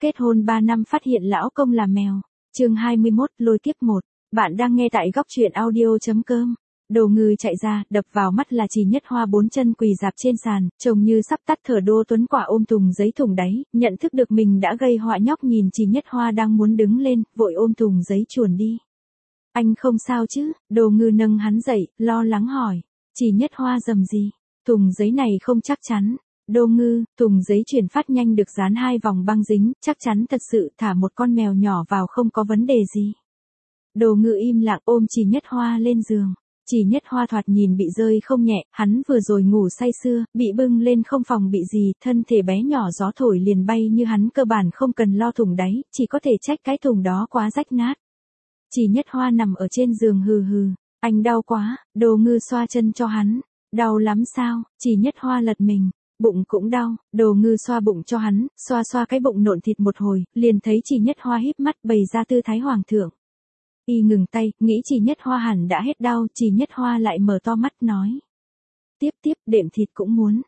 Kết hôn 3 năm phát hiện lão công là mèo. Chương 21, lôi kiếp 1. Bạn đang nghe tại góc truyện audio.com. Đồ Ngư chạy ra, đập vào mắt là Trì Nhất Hoa 4 chân quỳ dạp trên sàn, trông như sắp tắt thở. Đô Tuấn Quả ôm thùng giấy thùng đáy, nhận thức được mình đã gây họa, nhóc nhìn Trì Nhất Hoa đang muốn đứng lên, vội ôm thùng giấy chuồn đi. Anh không sao chứ? Đồ Ngư nâng hắn dậy, lo lắng hỏi. Trì Nhất Hoa rầm gì? Thùng giấy này không chắc chắn. Đồ Ngư, thùng giấy chuyển phát nhanh được dán 2 vòng băng dính, chắc chắn thật sự, thả một con mèo nhỏ vào không có vấn đề gì. Đồ Ngư im lặng ôm Trì Nhất Hoa lên giường. Trì Nhất Hoa thoạt nhìn bị rơi không nhẹ, hắn vừa rồi ngủ say sưa, bị bưng lên không phòng bị gì, thân thể bé nhỏ gió thổi liền bay như hắn, cơ bản không cần lo thùng đáy, chỉ có thể trách cái thùng đó quá rách nát. Trì Nhất Hoa nằm ở trên giường hừ hừ, anh đau quá. Đồ Ngư xoa chân cho hắn. Đau lắm sao? Trì Nhất Hoa lật mình. Bụng cũng đau. Đồ Ngư xoa bụng cho hắn, xoa xoa cái bụng nộn thịt một hồi, liền thấy Trì Nhất Hoa híp mắt bày ra tư thái hoàng thượng. Y ngừng tay, nghĩ Trì Nhất Hoa hẳn đã hết đau, Trì Nhất Hoa lại mở to mắt nói. Tiếp, đệm thịt cũng muốn.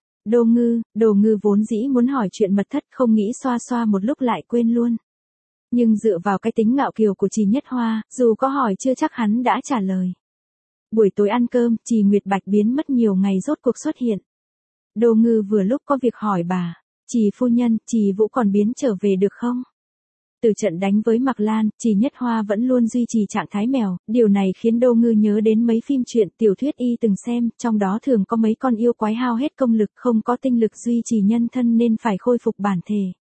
Đồ Ngư vốn dĩ muốn hỏi chuyện mật thất, không nghĩ xoa xoa một lúc lại quên luôn. Nhưng dựa vào cái tính ngạo kiều của Trì Nhất Hoa, dù có hỏi chưa chắc hắn đã trả lời. Buổi tối ăn cơm, Trì Nguyệt Bạch biến mất nhiều ngày rốt cuộc xuất hiện. Đồ Ngư vừa lúc có việc hỏi bà. Trì phu nhân, Trì Vũ còn biến trở về được không? Từ trận đánh với Mạc Lan, Trì Nhất Hoa vẫn luôn duy trì trạng thái mèo, điều này khiến Đồ Ngư nhớ đến mấy phim truyện tiểu thuyết y từng xem, trong đó thường có mấy con yêu quái hao hết công lực, không có tinh lực duy trì nhân thân nên phải khôi phục bản thể.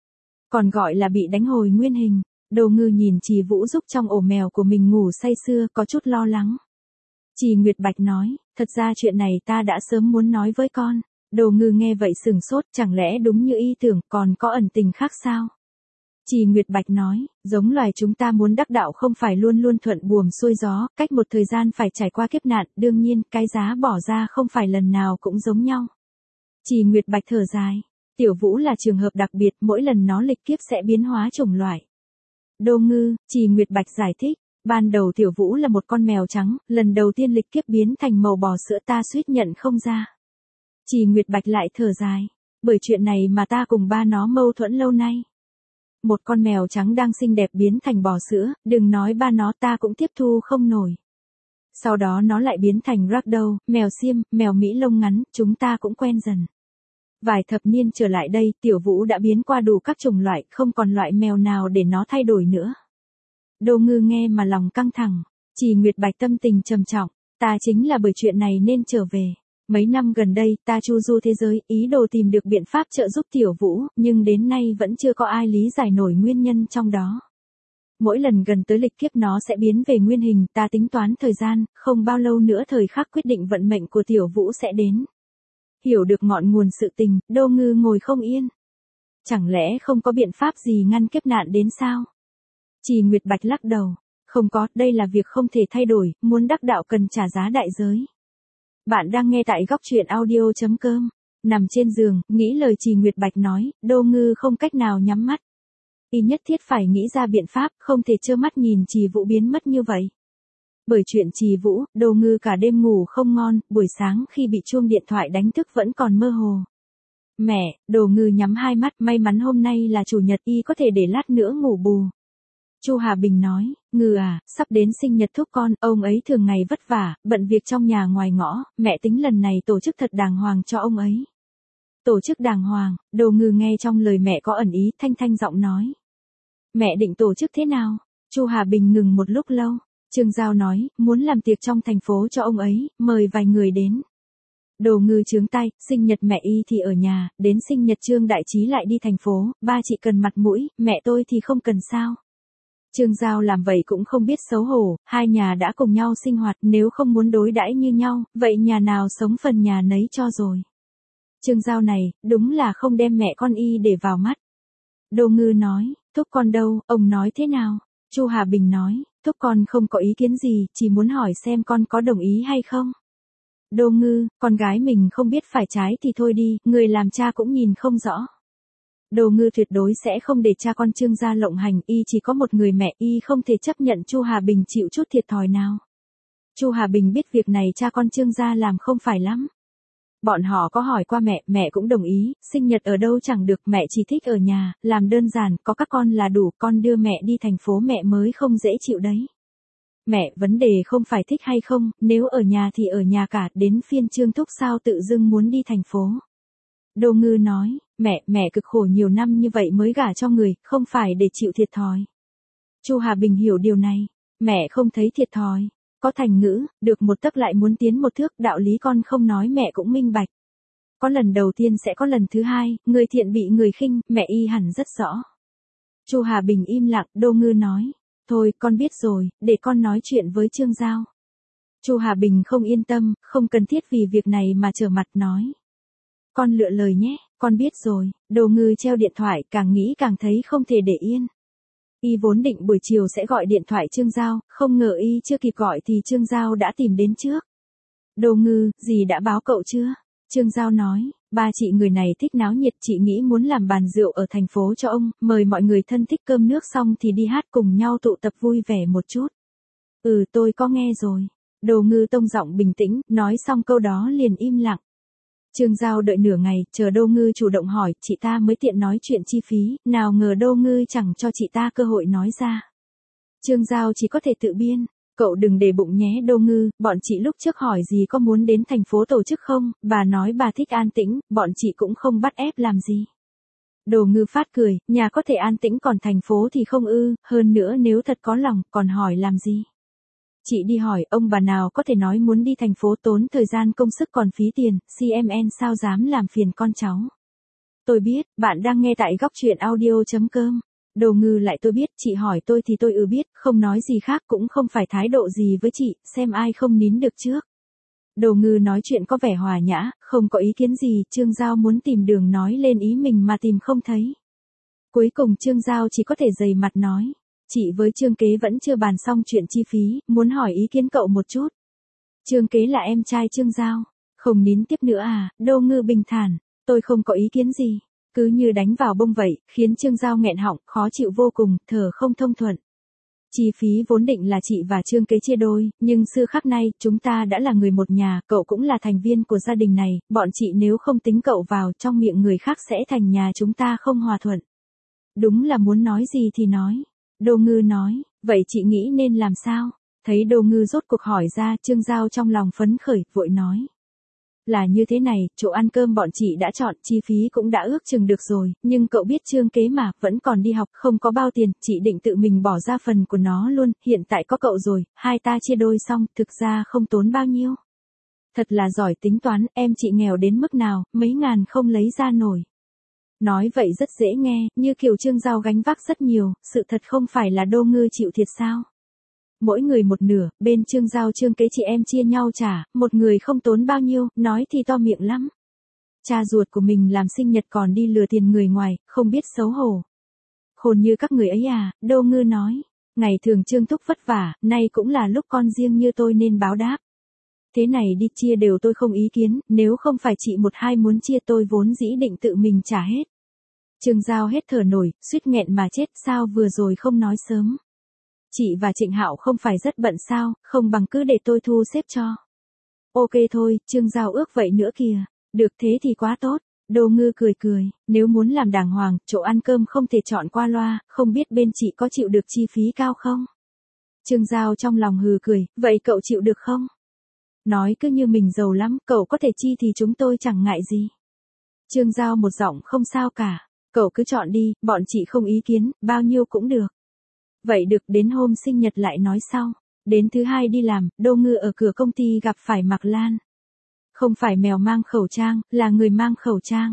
Còn gọi là bị đánh hồi nguyên hình. Đồ Ngư nhìn Trì Vũ giúp trong ổ mèo của mình ngủ say sưa, có chút lo lắng. Trì Nguyệt Bạch nói, thật ra chuyện này ta đã sớm muốn nói với con. Đồ Ngư nghe vậy sừng sốt, chẳng lẽ đúng như ý tưởng, còn có ẩn tình khác sao? Trì Nguyệt Bạch nói, giống loài chúng ta muốn đắc đạo không phải luôn luôn thuận buồm xuôi gió, cách một thời gian phải trải qua kiếp nạn, đương nhiên, cái giá bỏ ra không phải lần nào cũng giống nhau. Trì Nguyệt Bạch thở dài, Tiểu Vũ là trường hợp đặc biệt, mỗi lần nó lịch kiếp sẽ biến hóa chủng loại. Đồ Ngư, Trì Nguyệt Bạch giải thích, ban đầu Tiểu Vũ là một con mèo trắng, lần đầu tiên lịch kiếp biến thành màu bò sữa, ta suýt nhận không ra. Trì Nguyệt Bạch lại thở dài, bởi chuyện này mà ta cùng ba nó mâu thuẫn lâu nay. Một con mèo trắng đang xinh đẹp biến thành bò sữa, đừng nói ba nó, ta cũng tiếp thu không nổi. Sau đó nó lại biến thành ragdoll, mèo xiêm, mèo Mỹ lông ngắn, chúng ta cũng quen dần. Vài thập niên trở lại đây, Tiểu Vũ đã biến qua đủ các chủng loại, không còn loại mèo nào để nó thay đổi nữa. Đồ Ngư nghe mà lòng căng thẳng. Trì Nguyệt Bạch tâm tình trầm trọng, ta chính là bởi chuyện này nên trở về. Mấy năm gần đây, ta chu du thế giới, ý đồ tìm được biện pháp trợ giúp Tiểu Vũ, nhưng đến nay vẫn chưa có ai lý giải nổi nguyên nhân trong đó. Mỗi lần gần tới lịch kiếp nó sẽ biến về nguyên hình, ta tính toán thời gian, không bao lâu nữa thời khắc quyết định vận mệnh của Tiểu Vũ sẽ đến. Hiểu được ngọn nguồn sự tình, Đồ Ngư ngồi không yên. Chẳng lẽ không có biện pháp gì ngăn kiếp nạn đến sao? Trì Nguyệt Bạch lắc đầu, không có, đây là việc không thể thay đổi, muốn đắc đạo cần trả giá đại giới. Bạn đang nghe tại góc truyện audio.com. Nằm trên giường, nghĩ lời Trì Nguyệt Bạch nói, Đồ Ngư không cách nào nhắm mắt. Y nhất thiết phải nghĩ ra biện pháp, không thể trơ mắt nhìn Trì Vũ biến mất như vậy. Bởi chuyện Trì Vũ, Đồ Ngư cả đêm ngủ không ngon, buổi sáng khi bị chuông điện thoại đánh thức vẫn còn mơ hồ. Mẹ, Đồ Ngư nhắm hai mắt, may mắn hôm nay là chủ nhật, y có thể để lát nữa ngủ bù. Chu Hà Bình nói, Ngư à, sắp đến sinh nhật thúc con, ông ấy thường ngày vất vả, bận việc trong nhà ngoài ngõ, mẹ tính lần này tổ chức thật đàng hoàng cho ông ấy. Tổ chức đàng hoàng, Đồ Ngư nghe trong lời mẹ có ẩn ý, thanh giọng nói. Mẹ định tổ chức thế nào? Chu Hà Bình ngừng một lúc lâu, Trương Giao nói, muốn làm tiệc trong thành phố cho ông ấy, mời vài người đến. Đồ Ngư trướng tay, sinh nhật mẹ y thì ở nhà, đến sinh nhật Trương Đại Trí lại đi thành phố, ba chị cần mặt mũi, mẹ tôi thì không cần sao. Trương Giao làm vậy cũng không biết xấu hổ, hai nhà đã cùng nhau sinh hoạt, nếu không muốn đối đãi như nhau, vậy nhà nào sống phần nhà nấy cho rồi. Trương Giao này, đúng là không đem mẹ con y để vào mắt. Đồ Ngư nói, thúc con đâu, ông nói thế nào? Chu Hà Bình nói, thúc con không có ý kiến gì, chỉ muốn hỏi xem con có đồng ý hay không. Đồ Ngư, con gái mình không biết phải trái thì thôi đi, người làm cha cũng nhìn không rõ. Đồ Ngư tuyệt đối sẽ không để cha con Trương gia lộng hành, y chỉ có một người mẹ, y không thể chấp nhận Chu Hà Bình chịu chút thiệt thòi nào. Chu Hà Bình biết việc này cha con Trương gia làm không phải lắm. Bọn họ có hỏi qua mẹ, mẹ cũng đồng ý, sinh nhật ở đâu chẳng được, mẹ chỉ thích ở nhà, làm đơn giản, có các con là đủ, con đưa mẹ đi thành phố mẹ mới không dễ chịu đấy. Mẹ, vấn đề không phải thích hay không, nếu ở nhà thì ở nhà cả, đến phiên Trương Thúc sao tự dưng muốn đi thành phố. Đô Ngư nói, mẹ cực khổ nhiều năm như vậy mới gả cho người, không phải để chịu thiệt thòi. Chu Hà Bình hiểu điều này, mẹ không thấy thiệt thòi. Có thành ngữ, được một tấc lại muốn tiến một thước, đạo lý con không nói mẹ cũng minh bạch. Có lần đầu tiên sẽ có lần thứ hai, người thiện bị người khinh, mẹ y hẳn rất rõ. Chu Hà Bình im lặng, Đô Ngư nói, thôi con biết rồi, để con nói chuyện với Trương Giao. Chu Hà Bình không yên tâm, không cần thiết vì việc này mà trở mặt nói. Con lựa lời nhé, con biết rồi. Đô Ngư treo điện thoại, càng nghĩ càng thấy không thể để yên. Y vốn định buổi chiều sẽ gọi điện thoại Trương Giao, không ngờ y chưa kịp gọi thì Trương Giao đã tìm đến trước. Đô Ngư, dì đã báo cậu chưa? Trương Giao nói, ba chị người này thích náo nhiệt, chị nghĩ muốn làm bàn rượu ở thành phố cho ông, mời mọi người thân thích cơm nước xong thì đi hát cùng nhau tụ tập vui vẻ một chút. Tôi có nghe rồi. Đô Ngư tông giọng bình tĩnh, nói xong câu đó liền im lặng. Trương Giao đợi nửa ngày, chờ Đô Ngư chủ động hỏi, chị ta mới tiện nói chuyện chi phí, nào ngờ Đô Ngư chẳng cho chị ta cơ hội nói ra. Trương Giao chỉ có thể tự biên, cậu đừng để bụng nhé Đô Ngư, bọn chị lúc trước hỏi gì có muốn đến thành phố tổ chức không, bà nói bà thích an tĩnh, bọn chị cũng không bắt ép làm gì. Đô Ngư phát cười, nhà có thể an tĩnh còn thành phố thì không ư, hơn nữa nếu thật có lòng, còn hỏi làm gì. Chị đi hỏi, ông bà nào có thể nói muốn đi thành phố tốn thời gian công sức còn phí tiền, CMN sao dám làm phiền con cháu. Tôi biết, bạn đang nghe tại góc truyện audio.com. Đô Ngư lại tôi biết, chị hỏi tôi thì tôi biết, không nói gì khác cũng không phải thái độ gì với chị, xem ai không nín được trước. Đô Ngư nói chuyện có vẻ hòa nhã, không có ý kiến gì, Trương Giao muốn tìm đường nói lên ý mình mà tìm không thấy. Cuối cùng Trương Giao chỉ có thể dày mặt nói. Chị với Trương Kế vẫn chưa bàn xong chuyện chi phí, muốn hỏi ý kiến cậu một chút. Trương Kế là em trai Trương Giao. Không nín tiếp nữa à, Đô Ngư bình thản, tôi không có ý kiến gì. Cứ như đánh vào bông vậy, khiến Trương Giao nghẹn họng, khó chịu vô cùng, thở không thông thuận. Chi phí vốn định là chị và Trương Kế chia đôi, nhưng xưa khắc nay, chúng ta đã là người một nhà, cậu cũng là thành viên của gia đình này, bọn chị nếu không tính cậu vào, trong miệng người khác sẽ thành nhà chúng ta không hòa thuận. Đúng là muốn nói gì thì nói. Đô Ngư nói, vậy chị nghĩ nên làm sao? Thấy Đô Ngư rốt cuộc hỏi ra, Trương Giao trong lòng phấn khởi, vội nói. Là như thế này, chỗ ăn cơm bọn chị đã chọn, chi phí cũng đã ước chừng được rồi, nhưng cậu biết Trương Kế mà, vẫn còn đi học, không có bao tiền, chị định tự mình bỏ ra phần của nó luôn, hiện tại có cậu rồi, hai ta chia đôi xong, thực ra không tốn bao nhiêu. Thật là giỏi tính toán, em chị nghèo đến mức nào, mấy ngàn không lấy ra nổi. Nói vậy rất dễ nghe, như kiểu Trương Giao gánh vác rất nhiều, sự thật không phải là Đô Ngư chịu thiệt sao. Mỗi người một nửa, bên Trương Giao Trương Kế chị em chia nhau trả, một người không tốn bao nhiêu, nói thì to miệng lắm. Cha ruột của mình làm sinh nhật còn đi lừa tiền người ngoài, không biết xấu hổ. Khôn như các người ấy à, Đô Ngư nói. Ngày thường Trương Thúc vất vả, nay cũng là lúc con riêng như tôi nên báo đáp. Thế này đi chia đều tôi không ý kiến, nếu không phải chị một hai muốn chia tôi vốn dĩ định tự mình trả hết. Trương Giao hết thở nổi, suýt nghẹn mà chết, sao vừa rồi không nói sớm. Chị và Trịnh Hạo không phải rất bận sao, không bằng cứ để tôi thu xếp cho. Ok thôi, Trương Giao ước vậy nữa kìa, được thế thì quá tốt. Đô Ngư cười cười, nếu muốn làm đàng hoàng, chỗ ăn cơm không thể chọn qua loa, không biết bên chị có chịu được chi phí cao không? Trương Giao trong lòng hừ cười, vậy cậu chịu được không? Nói cứ như mình giàu lắm, cậu có thể chi thì chúng tôi chẳng ngại gì. Trương Giao một giọng không sao cả, cậu cứ chọn đi, bọn chị không ý kiến, bao nhiêu cũng được. Vậy được, đến hôm sinh nhật lại nói sau. Đến thứ hai đi làm, Đô Ngư ở cửa công ty gặp phải Mạc Lan. Không phải mèo mang khẩu trang, là người mang khẩu trang.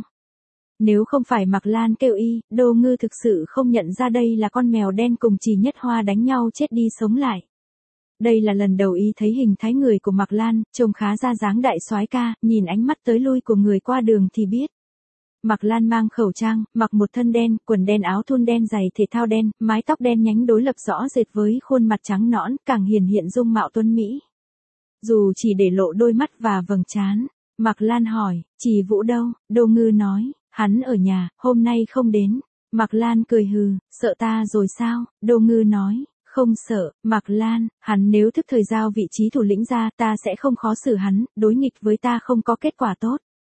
Nếu không phải Mạc Lan kêu y, Đô Ngư thực sự không nhận ra đây là con mèo đen cùng Trì Nhất Hoa đánh nhau chết đi sống lại. Đây là lần đầu y thấy hình thái người của Mạc Lan, trông khá ra dáng đại soái ca, nhìn ánh mắt tới lui của người qua đường thì biết. Mạc Lan mang khẩu trang, mặc một thân đen, quần đen áo thun đen giày thể thao đen, mái tóc đen nhánh đối lập rõ rệt với khuôn mặt trắng nõn, càng hiển hiện dung mạo tuấn mỹ. Dù chỉ để lộ đôi mắt và vầng trán, Mạc Lan hỏi, Trì Vũ đâu? Đô Ngư nói, hắn ở nhà, hôm nay không đến. Mạc Lan cười hừ, sợ ta rồi sao? Đô Ngư nói, không sợ, Mạc Lan, hắn nếu thức thời giao vị trí thủ lĩnh ra, ta sẽ không khó xử hắn, đối nghịch với ta không có kết quả tốt.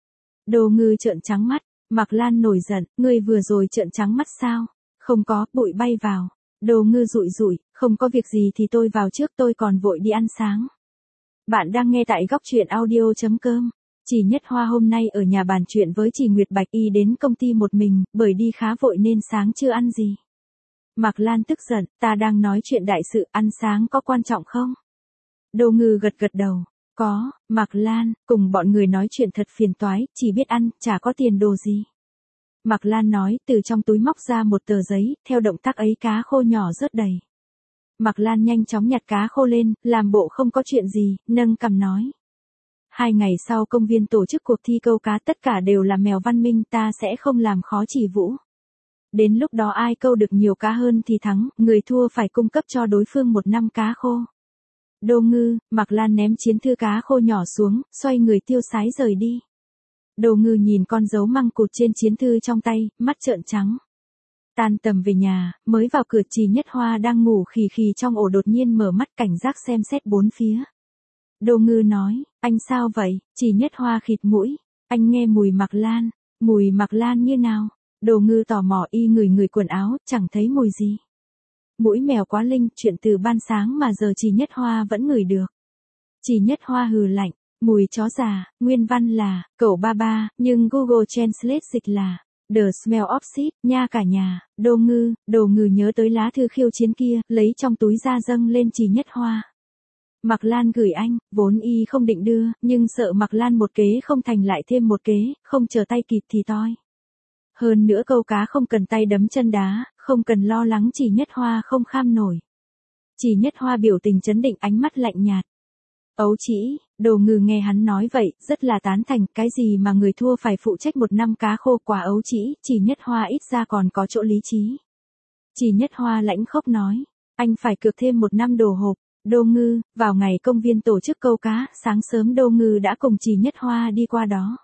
Đô Ngư trợn trắng mắt. Mạc Lan nổi giận, ngươi vừa rồi trợn trắng mắt sao? Không có, bụi bay vào. Đô Ngư rụi rụi, không có việc gì thì tôi vào trước, tôi còn vội đi ăn sáng. Bạn đang nghe tại góc truyện audio.com. Chỉ Nhất Hoa hôm nay ở nhà bàn chuyện với chị Nguyệt Bạch Y đến công ty một mình, bởi đi khá vội nên sáng chưa ăn gì. Mạc Lan tức giận, ta đang nói chuyện đại sự, ăn sáng có quan trọng không? Đô Ngư gật gật đầu. Có, Mạc Lan, cùng bọn người nói chuyện thật phiền toái, chỉ biết ăn, chả có tiền đồ gì. Mạc Lan nói, từ trong túi móc ra một tờ giấy, theo động tác ấy cá khô nhỏ rớt đầy. Mạc Lan nhanh chóng nhặt cá khô lên, làm bộ không có chuyện gì, nâng cằm nói. 2 ngày sau công viên tổ chức cuộc thi câu cá, tất cả đều là mèo văn minh, ta sẽ không làm khó Chỉ Vũ. Đến lúc đó ai câu được nhiều cá hơn thì thắng, người thua phải cung cấp cho đối phương 1 năm cá khô. Đô Ngư, Mạc Lan ném chiến thư cá khô nhỏ xuống, xoay người tiêu sái rời đi. Đô Ngư nhìn con dấu măng cụt trên chiến thư trong tay, mắt trợn trắng. Tan tầm về nhà, mới vào cửa Chỉ Nhất Hoa đang ngủ khì khì trong ổ đột nhiên mở mắt cảnh giác xem xét bốn phía. Đô Ngư nói, anh sao vậy? Chỉ Nhất Hoa khịt mũi, anh nghe mùi Mạc Lan như nào? Đô Ngư tò mò y ngửi quần áo, chẳng thấy mùi gì. Mũi mèo quá linh, chuyện từ ban sáng mà giờ Chỉ Nhất Hoa vẫn ngửi được. Chỉ Nhất Hoa hừ lạnh, mùi chó già, nguyên văn là, cẩu ba ba, nhưng Google Translate dịch là, the smell of shit, nha cả nhà. Đô Ngư nhớ tới lá thư khiêu chiến kia, lấy trong túi ra dâng lên Chỉ Nhất Hoa. Mạc Lan gửi anh, vốn y không định đưa, nhưng sợ Mạc Lan một kế không thành lại thêm một kế, không chờ tay kịp thì toi. Hơn nữa câu cá không cần tay đấm chân đá, không cần lo lắng Chỉ Nhất Hoa không kham nổi. Chỉ Nhất Hoa biểu tình trấn định, ánh mắt lạnh nhạt. Ấu chỉ, Đô Ngư nghe hắn nói vậy, rất là tán thành, cái gì mà người thua phải phụ trách 1 năm cá khô, quả ấu chỉ Nhất Hoa ít ra còn có chỗ lý trí. Chỉ Nhất Hoa lãnh khốc nói, anh phải cược thêm 1 năm đồ hộp. Đô Ngư, vào ngày công viên tổ chức câu cá, sáng sớm Đô Ngư đã cùng Chỉ Nhất Hoa đi qua đó.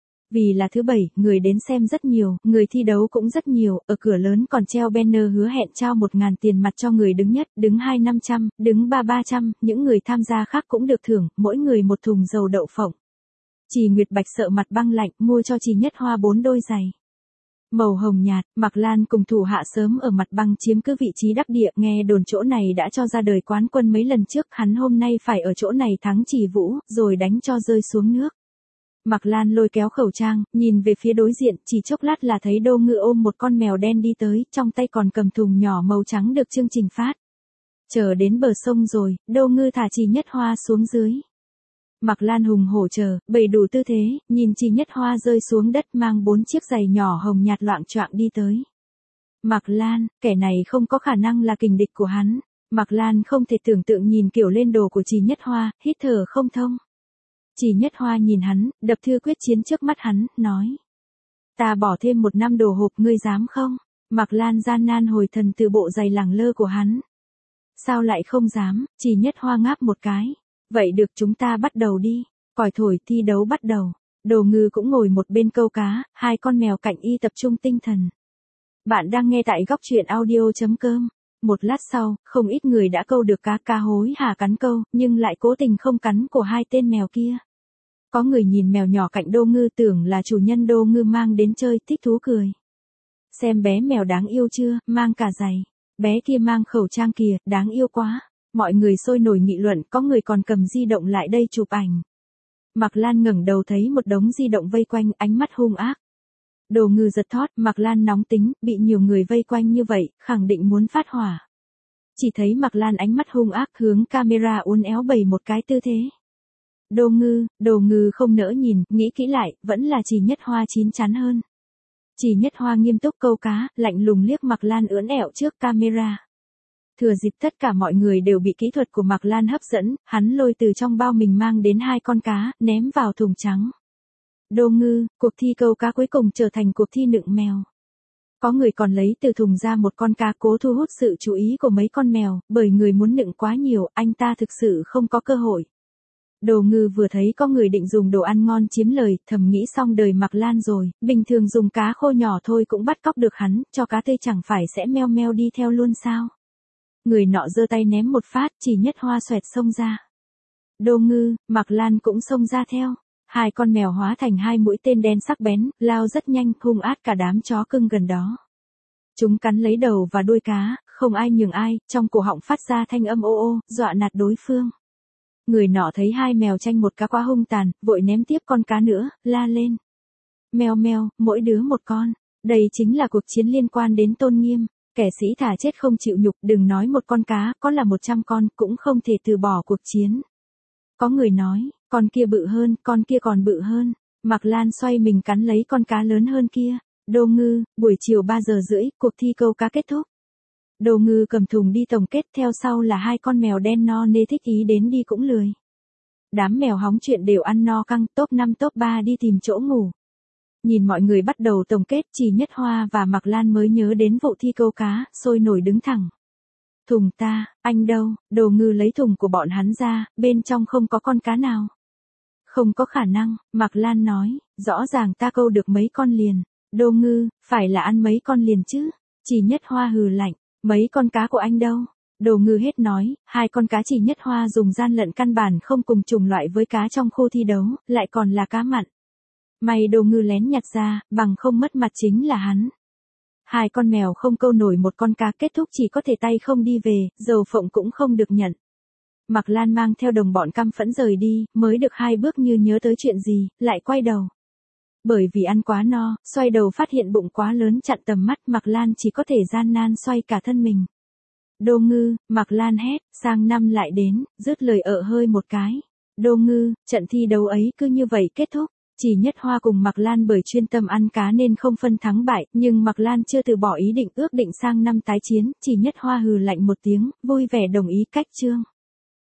Vì là thứ 7, người đến xem rất nhiều, người thi đấu cũng rất nhiều, ở cửa lớn còn treo banner hứa hẹn trao 1.000 tiền mặt cho người đứng nhất, đứng 2 500, đứng 3 300, những người tham gia khác cũng được thưởng, mỗi người 1 thùng dầu đậu phộng. Chỉ Nguyệt Bạch sợ mặt băng lạnh, mua cho Chỉ Nhất Hoa 4 đôi giày. Màu hồng nhạt, Mạc Lan cùng thủ hạ sớm ở mặt băng chiếm cứ vị trí đắc địa, nghe đồn chỗ này đã cho ra đời quán quân mấy lần trước, hắn hôm nay phải ở chỗ này thắng Chỉ Vũ, rồi đánh cho rơi xuống nước. Mạc Lan lôi kéo khẩu trang, nhìn về phía đối diện, chỉ chốc lát là thấy Đô Ngư ôm một con mèo đen đi tới, trong tay còn cầm thùng nhỏ màu trắng được chương trình phát. Chờ đến bờ sông rồi, Đô Ngư thả Chỉ Nhất Hoa xuống dưới. Mạc Lan hùng hổ chờ, bày đủ tư thế, nhìn Chỉ Nhất Hoa rơi xuống đất mang 4 chiếc giày nhỏ hồng nhạt loạng choạng đi tới. Mạc Lan, kẻ này không có khả năng là kình địch của hắn. Mạc Lan không thể tưởng tượng nhìn kiểu lên đồ của Chỉ Nhất Hoa, hít thở không thông. Chỉ Nhất Hoa nhìn hắn, đập thư quyết chiến trước mắt hắn, nói. Ta bỏ thêm 1 năm đồ hộp, ngươi dám không? Mạc Lan gian nan hồi thần từ bộ giày lẳng lơ của hắn. Sao lại không dám? Chỉ Nhất Hoa ngáp một cái. Vậy được, chúng ta bắt đầu đi. Còi thổi, thi đấu bắt đầu. Đô Ngư cũng ngồi một bên câu cá, 2 con mèo cạnh y tập trung tinh thần. Bạn đang nghe tại góc truyện audio.com. Một lát sau, không ít người đã câu được cá hối hả cắn câu, nhưng lại cố tình không cắn của 2 tên mèo kia. Có người nhìn mèo nhỏ cạnh Đô Ngư tưởng là chủ nhân Đô Ngư mang đến chơi, thích thú cười. Xem bé mèo đáng yêu chưa, mang cả giày. Bé kia mang khẩu trang kìa, đáng yêu quá. Mọi người sôi nổi nghị luận, có người còn cầm di động lại đây chụp ảnh. Mạc Lan ngẩng đầu thấy một đống di động vây quanh, ánh mắt hung ác. Đô Ngư giật thót, Mạc Lan nóng tính, bị nhiều người vây quanh như vậy, khẳng định muốn phát hỏa. Chỉ thấy Mạc Lan ánh mắt hung ác hướng camera uốn éo bày một cái tư thế. Đô Ngư không nỡ nhìn, nghĩ kỹ lại, vẫn là Chỉ Nhất Hoa chín chắn hơn. Chỉ Nhất Hoa nghiêm túc câu cá, lạnh lùng liếc Mạc Lan ưỡn ẹo trước camera. Thừa dịp tất cả mọi người đều bị kỹ thuật của Mạc Lan hấp dẫn, hắn lôi từ trong bao mình mang đến 2 con cá, ném vào thùng trắng. Đô Ngư, cuộc thi câu cá cuối cùng trở thành cuộc thi nựng mèo. Có người còn lấy từ thùng ra một con cá cố thu hút sự chú ý của mấy con mèo, bởi người muốn nựng quá nhiều, anh ta thực sự không có cơ hội. Đô Ngư vừa thấy có người định dùng đồ ăn ngon chiếm lời, thầm nghĩ xong đời Mạc Lan rồi, bình thường dùng cá khô nhỏ thôi cũng bắt cóc được hắn, cho cá tươi chẳng phải sẽ meo meo đi theo luôn sao. Người nọ giơ tay ném một phát, Chỉ Nhất Hoa xoẹt xông ra. Đô Ngư, Mạc Lan cũng xông ra theo. Hai con mèo hóa thành hai mũi tên đen sắc bén, lao rất nhanh, hung ác cả đám chó cưng gần đó. Chúng cắn lấy đầu và đuôi cá, không ai nhường ai, trong cổ họng phát ra thanh âm ô ô, dọa nạt đối phương. Người nọ thấy hai mèo tranh một cá quá hung tàn, vội ném tiếp con cá nữa, la lên. Mèo mèo, mỗi đứa một con. Đây chính là cuộc chiến liên quan đến tôn nghiêm. Kẻ sĩ thà chết không chịu nhục, đừng nói một con cá, có là 100 con, cũng không thể từ bỏ cuộc chiến. Có người nói, con kia bự hơn, con kia còn bự hơn. Mạc Lan xoay mình cắn lấy con cá lớn hơn kia. Đô Ngư, buổi chiều 3 giờ rưỡi, cuộc thi câu cá kết thúc. Đô Ngư cầm thùng đi tổng kết, theo sau là hai con mèo đen no nê thích ý đến đi cũng lười. Đám mèo hóng chuyện đều ăn no căng, top 5 top 3 đi tìm chỗ ngủ. Nhìn mọi người bắt đầu tổng kết, chỉ Nhất Hoa và Mạc Lan mới nhớ đến vụ thi câu cá, sôi nổi đứng thẳng. Thùng ta, anh đâu? Đô Ngư lấy thùng của bọn hắn ra, bên trong không có con cá nào. Không có khả năng, Mạc Lan nói, rõ ràng ta câu được mấy con liền. Đô Ngư, phải là ăn mấy con liền chứ? Chỉ Nhất Hoa hừ lạnh, mấy con cá của anh đâu? Đô Ngư hết nói, hai con cá Chỉ Nhất Hoa dùng gian lận căn bản không cùng chủng loại với cá trong khu thi đấu, lại còn là cá mặn. May Đô Ngư lén nhặt ra, bằng không mất mặt chính là hắn. Hai con mèo không câu nổi một con cá, kết thúc chỉ có thể tay không đi về, dầu phộng cũng không được nhận. Mạc Lan mang theo đồng bọn căm phẫn rời đi, mới được 2 bước như nhớ tới chuyện gì, lại quay đầu. Bởi vì ăn quá no, xoay đầu phát hiện bụng quá lớn chặn tầm mắt, Mạc Lan chỉ có thể gian nan xoay cả thân mình. Đô Ngư, Mạc Lan hét, sang năm lại đến, dứt lời hơi một cái. Đô Ngư, trận thi đấu ấy cứ như vậy kết thúc. Chỉ Nhất Hoa cùng Mạc Lan bởi chuyên tâm ăn cá nên không phân thắng bại, nhưng Mạc Lan chưa từ bỏ ý định ước định sang năm tái chiến, Chỉ Nhất Hoa hừ lạnh một tiếng, vui vẻ đồng ý cách chương.